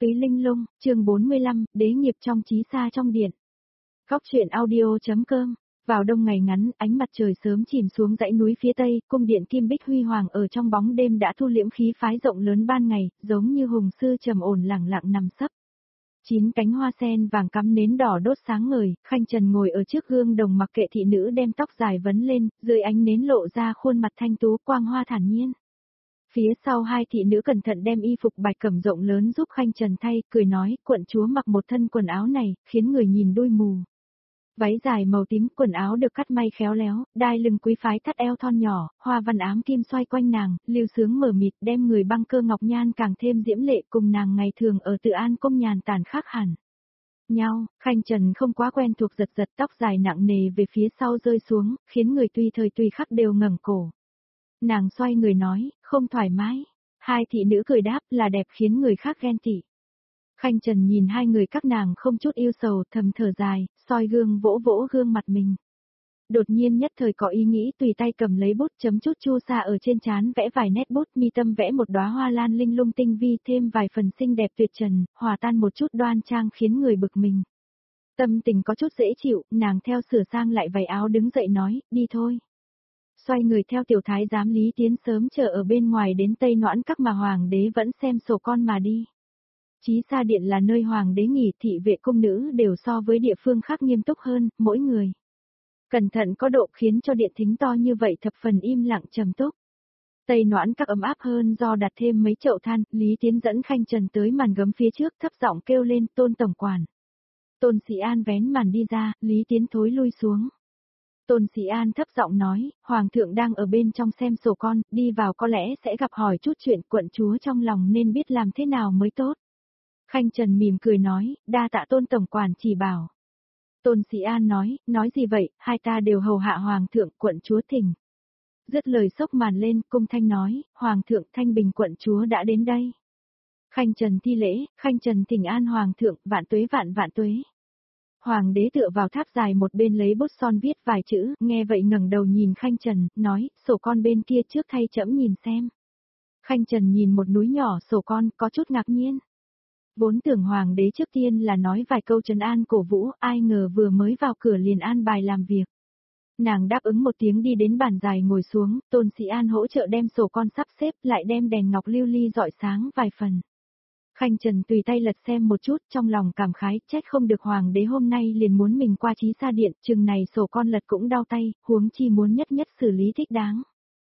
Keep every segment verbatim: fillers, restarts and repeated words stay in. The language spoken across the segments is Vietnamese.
Túy Linh Lung, chương bốn mươi lăm, đế nghiệp trong chí sa trong điện. Góc truyện audio.com. Vào đông ngày ngắn, ánh mặt trời sớm chìm xuống dãy núi phía tây, cung điện kim bích huy hoàng ở trong bóng đêm đã thu liễm khí phái rộng lớn ban ngày, giống như hùng sư trầm ổn lẳng lặng nằm sấp. Chín cánh hoa sen vàng cắm nến đỏ đốt sáng ngời, Khanh Trần ngồi ở trước gương đồng mặc kệ thị nữ đem tóc dài vấn lên, dưới ánh nến lộ ra khuôn mặt thanh tú quang hoa thản nhiên. Phía sau hai thị nữ cẩn thận đem y phục bạch cẩm rộng lớn giúp Khanh Trần thay, cười nói, quận chúa mặc một thân quần áo này, khiến người nhìn đôi mù. Váy dài màu tím, quần áo được cắt may khéo léo, đai lưng quý phái thắt eo thon nhỏ, hoa văn ám kim xoay quanh nàng, lưu sướng mờ mịt đem người băng cơ ngọc nhan càng thêm diễm lệ cùng nàng ngày thường ở Tự An cung nhàn tản khác hẳn. Nhau, Khanh Trần không quá quen thuộc giật giật tóc dài nặng nề về phía sau rơi xuống, khiến người tùy thời tùy khắc đều ngẩng cổ. Nàng xoay người nói, không thoải mái. Hai thị nữ cười đáp là đẹp khiến người khác ghen tị. Khanh Trần nhìn hai người các nàng không chút yêu sầu thầm thở dài, soi gương vỗ vỗ gương mặt mình. Đột nhiên nhất thời có ý nghĩ tùy tay cầm lấy bút chấm chút chu sa ở trên trán vẽ vài nét bút mi tâm vẽ một đóa hoa lan linh lung tinh vi thêm vài phần xinh đẹp tuyệt trần, hòa tan một chút đoan trang khiến người bực mình. Tâm tình có chút dễ chịu, nàng theo sửa sang lại váy áo đứng dậy nói, đi thôi. Xoay người theo tiểu thái giám Lý Tiến sớm chờ ở bên ngoài đến Tây Noãn Các mà hoàng đế vẫn xem sổ con mà đi. Chí sa điện là nơi hoàng đế nghỉ, thị vệ cung nữ đều so với địa phương khác nghiêm túc hơn, mỗi người. Cẩn thận có độ khiến cho điện thính to như vậy thập phần im lặng trầm túc. Tây Noãn Các ấm áp hơn do đặt thêm mấy chậu than, Lý Tiến dẫn Khanh Trần tới màn gấm phía trước thấp giọng kêu lên Tôn tổng quản. Tôn Sĩ An vén màn đi ra, Lý Tiến thối lui xuống. Tôn Sĩ An thấp giọng nói, Hoàng thượng đang ở bên trong xem sổ con, đi vào có lẽ sẽ gặp hỏi chút chuyện quận chúa trong lòng nên biết làm thế nào mới tốt. Khanh Trần mỉm cười nói, đa tạ Tôn tổng quản chỉ bảo. Tôn Sĩ An nói, nói gì vậy, hai ta đều hầu hạ Hoàng thượng, quận chúa thỉnh. Dứt lời xốc màn lên, cung thanh nói, Hoàng thượng Thanh Bình quận chúa đã đến đây. Khanh Trần thi lễ, Khanh Trần thỉnh an Hoàng thượng, vạn tuế vạn vạn tuế. Hoàng đế tựa vào tháp dài một bên lấy bút son viết vài chữ, nghe vậy ngẩng đầu nhìn Khanh Trần, nói, sổ con bên kia trước thay trẫm nhìn xem. Khanh Trần nhìn một núi nhỏ sổ con, có chút ngạc nhiên. Vốn tưởng hoàng đế trước tiên là nói vài câu trấn an cổ vũ, ai ngờ vừa mới vào cửa liền an bài làm việc. Nàng đáp ứng một tiếng đi đến bàn dài ngồi xuống, Tôn Sĩ An hỗ trợ đem sổ con sắp xếp lại đem đèn ngọc lưu ly rọi sáng vài phần. Khanh Trần tùy tay lật xem một chút trong lòng cảm khái, trách không được hoàng đế hôm nay liền muốn mình qua chí sa điện, chừng này sổ con lật cũng đau tay, huống chi muốn nhất nhất xử lý thích đáng.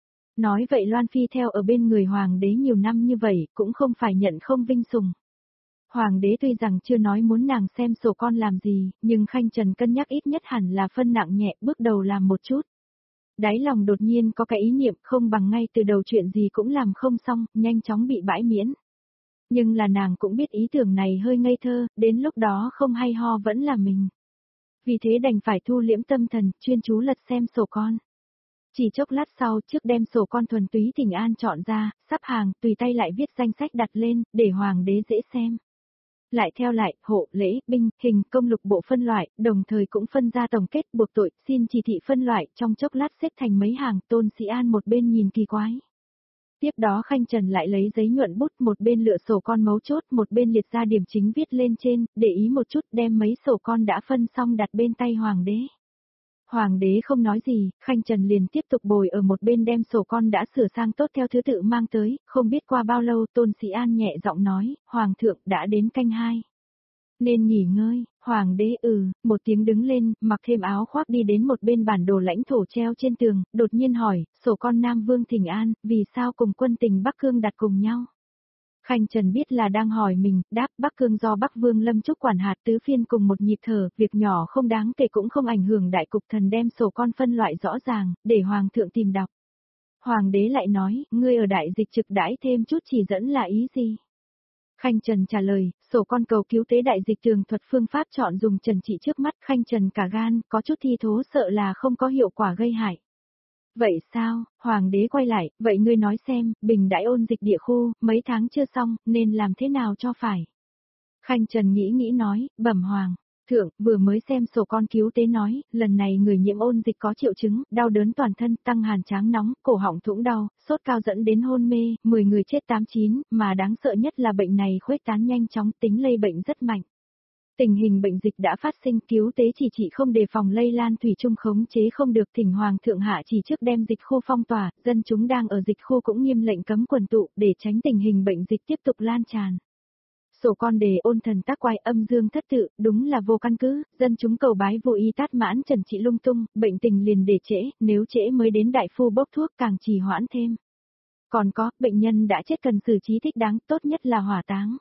Nói vậy Loan Phi theo ở bên người hoàng đế nhiều năm như vậy, cũng không phải nhận không vinh sùng. Hoàng đế tuy rằng chưa nói muốn nàng xem sổ con làm gì, nhưng Khanh Trần cân nhắc ít nhất hẳn là phân nặng nhẹ bước đầu làm một chút. Đáy lòng đột nhiên có cái ý niệm không bằng ngay từ đầu chuyện gì cũng làm không xong, nhanh chóng bị bãi miễn. Nhưng là nàng cũng biết ý tưởng này hơi ngây thơ, đến lúc đó không hay ho vẫn là mình. Vì thế đành phải thu liễm tâm thần, chuyên chú lật xem sổ con. Chỉ chốc lát sau trước đem sổ con thuần túy thỉnh an chọn ra, sắp hàng, tùy tay lại viết danh sách đặt lên, để hoàng đế dễ xem. Lại theo lại, hộ, lễ, binh, hình, công lục bộ phân loại, đồng thời cũng phân ra tổng kết buộc tội, xin chỉ thị phân loại, trong chốc lát xếp thành mấy hàng, Tôn Sĩ An một bên nhìn kỳ quái. Tiếp đó Khanh Trần lại lấy giấy nhuận bút một bên lựa sổ con mấu chốt một bên liệt ra điểm chính viết lên trên, để ý một chút đem mấy sổ con đã phân xong đặt bên tay hoàng đế. Hoàng đế không nói gì, Khanh Trần liền tiếp tục bồi ở một bên đem sổ con đã sửa sang tốt theo thứ tự mang tới, không biết qua bao lâu Tôn Sĩ An nhẹ giọng nói, Hoàng thượng đã đến canh hai. Nên nghỉ ngơi, hoàng đế ừ, một tiếng đứng lên, mặc thêm áo khoác đi đến một bên bản đồ lãnh thổ treo trên tường, đột nhiên hỏi, sổ con Nam Vương thỉnh an, vì sao cùng quân tình Bắc Cương đặt cùng nhau? Khanh Trần biết là đang hỏi mình, đáp Bắc Cương do Bắc Vương Lâm Trúc quản hạt tứ phiên cùng một nhịp thở, việc nhỏ không đáng kể cũng không ảnh hưởng đại cục thần đem sổ con phân loại rõ ràng, để hoàng thượng tìm đọc. Hoàng đế lại nói, ngươi ở đại dịch trực đãi thêm chút chỉ dẫn là ý gì? Khanh Trần trả lời, sổ con cầu cứu tế đại dịch tường thuật phương pháp chọn dùng trần trị trước mắt Khanh Trần cả gan, có chút thi thố sợ là không có hiệu quả gây hại. Vậy sao, hoàng đế quay lại, vậy ngươi nói xem, bình đãi ôn dịch địa khu, mấy tháng chưa xong, nên làm thế nào cho phải? Khanh Trần nghĩ nghĩ nói, bẩm hoàng, Thượng, vừa mới xem sổ con cứu tế nói, lần này người nhiễm ôn dịch có triệu chứng, đau đớn toàn thân, tăng hàn tráng nóng, cổ họng thủng đau, sốt cao dẫn đến hôn mê, mười người chết tám chín, mà đáng sợ nhất là bệnh này khuếch tán nhanh chóng, tính lây bệnh rất mạnh. Tình hình bệnh dịch đã phát sinh, cứu tế chỉ trị không đề phòng lây lan thủy chung khống chế không được, thỉnh Hoàng thượng hạ chỉ trước đem dịch khu phong tỏa, dân chúng đang ở dịch khu cũng nghiêm lệnh cấm quần tụ để tránh tình hình bệnh dịch tiếp tục lan tràn. Sổ con đề ôn thần tác quay âm dương thất tự, đúng là vô căn cứ, dân chúng cầu bái vô y tát mãn trần trị lung tung, bệnh tình liền để trễ, nếu trễ mới đến đại phu bốc thuốc càng trì hoãn thêm. Còn có, bệnh nhân đã chết cần xử trí thích đáng, tốt nhất là hỏa táng.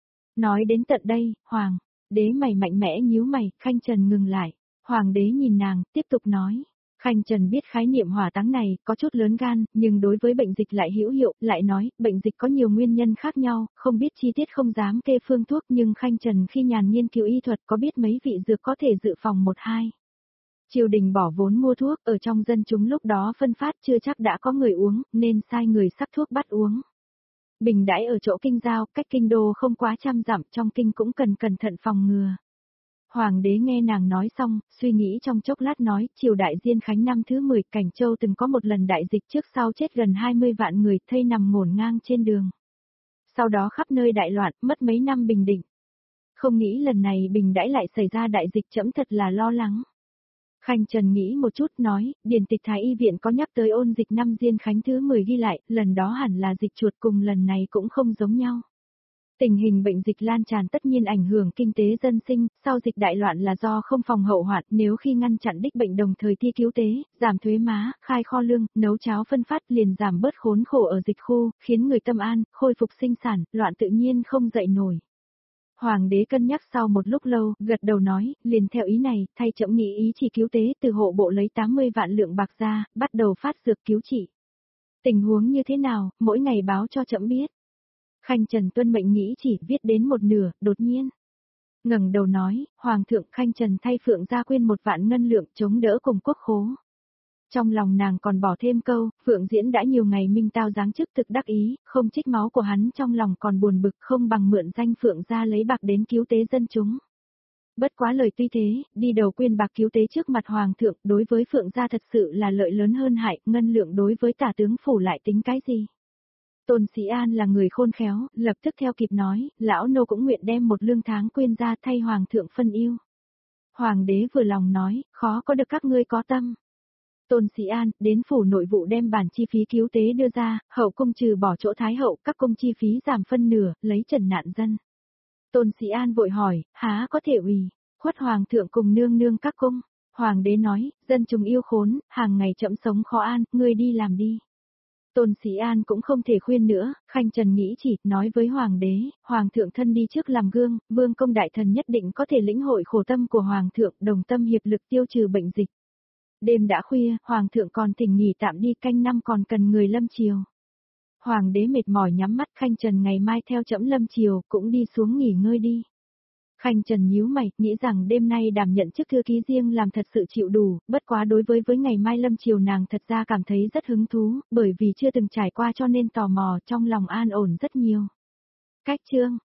Nói đến tận đây, Hoàng đế mày mạnh mẽ nhíu mày, Khanh Trần ngừng lại. Hoàng đế nhìn nàng, tiếp tục nói. Khanh Trần biết khái niệm hỏa táng này, có chút lớn gan, nhưng đối với bệnh dịch lại hữu hiệu, lại nói, bệnh dịch có nhiều nguyên nhân khác nhau, không biết chi tiết không dám kê phương thuốc nhưng Khanh Trần khi nhàn nghiên cứu y thuật có biết mấy vị dược có thể dự phòng một hai. Triều đình bỏ vốn mua thuốc, ở trong dân chúng lúc đó phân phát chưa chắc đã có người uống, nên sai người sắc thuốc bắt uống. Bình đãi ở chỗ kinh giao, cách kinh đô không quá trăm dặm, trong kinh cũng cần cẩn thận phòng ngừa. Hoàng đế nghe nàng nói xong, suy nghĩ trong chốc lát nói, triều đại Diên Khánh năm thứ mười, Cảnh Châu từng có một lần đại dịch trước sau chết gần hai mươi vạn người, thây nằm ngổn ngang trên đường. Sau đó khắp nơi đại loạn, mất mấy năm bình định. Không nghĩ lần này bình đãi lại xảy ra đại dịch, trẫm thật là lo lắng. Khanh Trần nghĩ một chút nói, điển tịch Thái Y viện có nhắc tới ôn dịch năm Diên Khánh thứ mười ghi lại, lần đó hẳn là dịch chuột, cùng lần này cũng không giống nhau. Tình hình bệnh dịch lan tràn tất nhiên ảnh hưởng kinh tế dân sinh, sau dịch đại loạn là do không phòng hậu hoạn, nếu khi ngăn chặn đích bệnh đồng thời thi cứu tế, giảm thuế má, khai kho lương, nấu cháo phân phát liền giảm bớt khốn khổ ở dịch khu, khiến người tâm an, khôi phục sinh sản, loạn tự nhiên không dậy nổi. Hoàng đế cân nhắc sau một lúc lâu, gật đầu nói, liền theo ý này, thay trẫm nghĩ ý chỉ cứu tế, từ hộ bộ lấy tám mươi vạn lượng bạc ra, bắt đầu phát dược cứu trị. Tình huống như thế nào, mỗi ngày báo cho trẫm biết. Khanh Trần tuân mệnh nghĩ chỉ viết đến một nửa, đột nhiên ngẩng đầu nói, Hoàng thượng, Khanh Trần thay Phượng Gia Quyên một vạn ngân lượng chống đỡ cùng quốc khố. Trong lòng nàng còn bỏ thêm câu, Phượng Diễn đã nhiều ngày minh tao giáng chức thực đắc ý, không trích máu của hắn trong lòng còn buồn bực, không bằng mượn danh Phượng Gia lấy bạc đến cứu tế dân chúng. Bất quá lời tuy thế, đi đầu quyên bạc cứu tế trước mặt Hoàng thượng, đối với Phượng Gia thật sự là lợi lớn hơn hại, ngân lượng đối với tả tướng phủ lại tính cái gì. Tôn Sĩ An là người khôn khéo, lập tức theo kịp nói, lão nô cũng nguyện đem một lương tháng quyên ra thay Hoàng thượng phân yêu. Hoàng đế vừa lòng nói, khó có được các ngươi có tâm. Tôn Sĩ An, đến phủ nội vụ đem bản chi phí cứu tế đưa ra, hậu cung trừ bỏ chỗ thái hậu, các cung chi phí giảm phân nửa, lấy trần nạn dân. Tôn Sĩ An vội hỏi, há có thể ủy khuất Hoàng thượng cùng nương nương các cung. Hoàng đế nói, dân chúng yêu khốn, hàng ngày chậm sống khó an, ngươi đi làm đi. Tôn Sĩ An cũng không thể khuyên nữa, Khanh Trần nghĩ chỉ, nói với Hoàng đế, Hoàng thượng thân đi trước làm gương, vương công đại thần nhất định có thể lĩnh hội khổ tâm của Hoàng thượng, đồng tâm hiệp lực tiêu trừ bệnh dịch. Đêm đã khuya, Hoàng thượng còn thỉnh nghỉ tạm đi, canh năm còn cần người lâm triều. Hoàng đế mệt mỏi nhắm mắt, Khanh Trần ngày mai theo trẫm lâm triều, cũng đi xuống nghỉ ngơi đi. Khanh Trần nhíu mày, nghĩ rằng đêm nay đảm nhận chức thư ký riêng làm thật sự chịu đủ, bất quá đối với với ngày mai lâm triều nàng thật ra cảm thấy rất hứng thú, bởi vì chưa từng trải qua cho nên tò mò, trong lòng an ổn rất nhiều. Cách chương